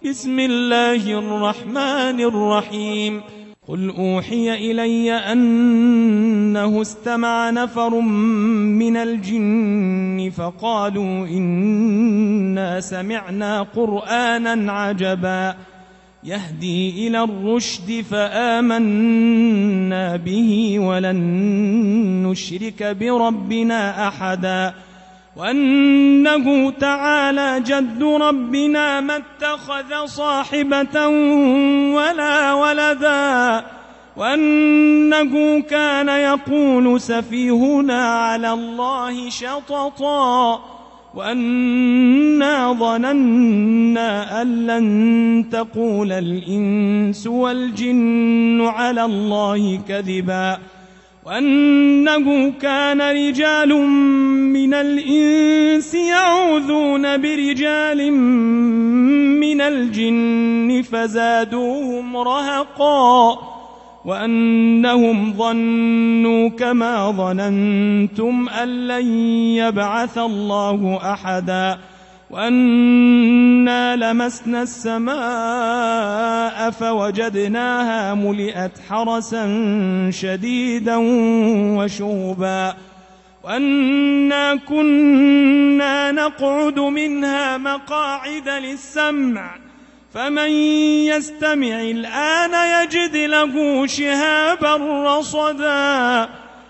بسم الله الرحمن الرحيم. قل أوحي إلي أنه استمع نفر من الجن فقالوا إنا سمعنا قرآنا عجبا يهدي إلى الرشد فآمنا به ولن نشرك بربنا أحدا وأنه تعالى جد ربنا ما اتخذ صاحبة ولا ولدا وأنه كان يقول سفيهنا على الله شططا وأنا ظننا أن لن تقول الإنس والجن على الله كذبا وأنه كان رجال من الإنس يعوذون برجال من الجن فزادوهم رهقا وأنهم ظنوا كما ظننتم أن لن يبعث الله أحدا وأنا لمسنا السماء فوجدناها ملئت حرسا شديدا وشوبا وأنا كنا نقعد منها مقاعد للسمع فمن يستمع الآن يجد له شهابا رصدا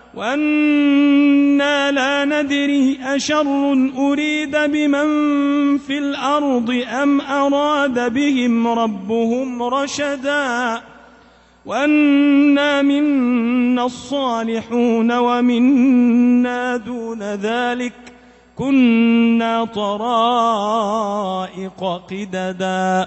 وأنا لا ندري أشر أريد بمن في الأرض أم أراد بهم ربهم رشدا وأنا منا الصالحون ومنا دون ذلك كنا طرائق قددا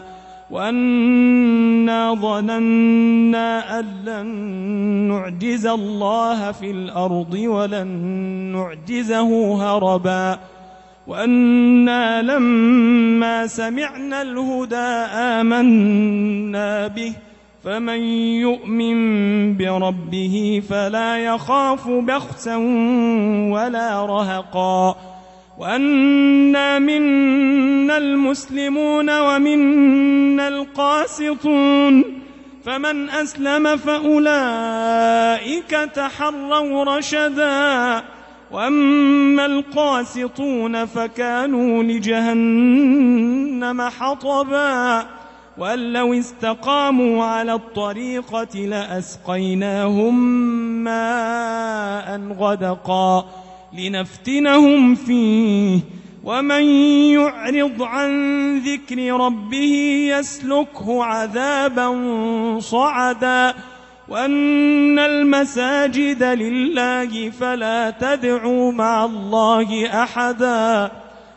وأنا ظننا أن لن نعجز الله في الأرض ولن نعجزه هربا وأنا لما سمعنا الهدى آمنا به فمن يؤمن بربه فلا يخاف بخسا ولا رهقا وأنا منا المسلمون ومنا القاسطون فمن أسلم فأولئك تحروا رشدا وأما القاسطون فكانوا لجهنم حطبا وأن لو استقاموا على الطريقة لأسقيناهم ماء غدقا لنفتنهم فيه ومن يعرض عن ذكر ربه يسلكه عذابا صعدا وأن المساجد لله فلا تدعوا مع الله أحدا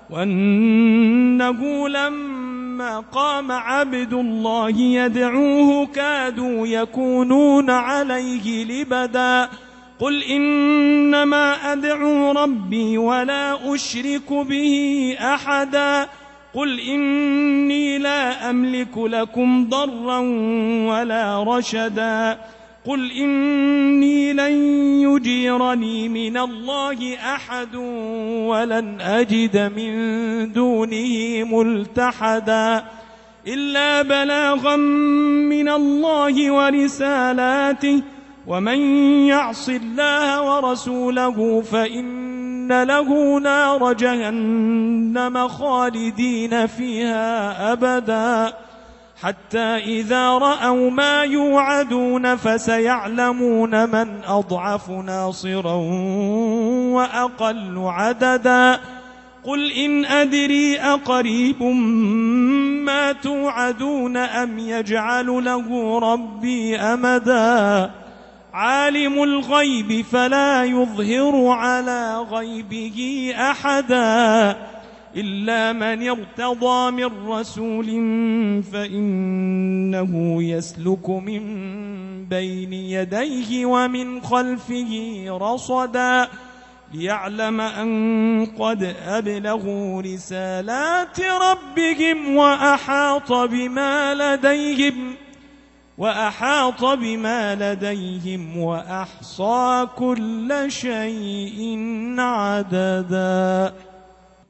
وأنه لما قام عبد الله يدعوه كادوا يكونون عليه لبدا قل إنما أدعو ربي ولا أشرك به أحدا قل إني لا أملك لكم ضرا ولا رشدا قل إني لن يجيرني من الله أحد ولن أجد من دونه ملتحدا إلا بلاغا من الله ورسالاته ومن يعص الله ورسوله فإن له نار جهنم خالدين فيها أبدا حتى إذا رأوا ما يوعدون فسيعلمون من أضعف ناصرا وأقل عددا قل إن أدري أقريب ما توعدون أم يجعل له ربي أمدا عالم الغيب فلا يظهر على غيبه أحدا إلا من ارتضى من رسول فإنه يسلك من بين يديه ومن خلفه رصدا ليعلم أن قد أبلغوا رسالات ربهم وأحاط بما لديهم وأحصى كل شيء عددا.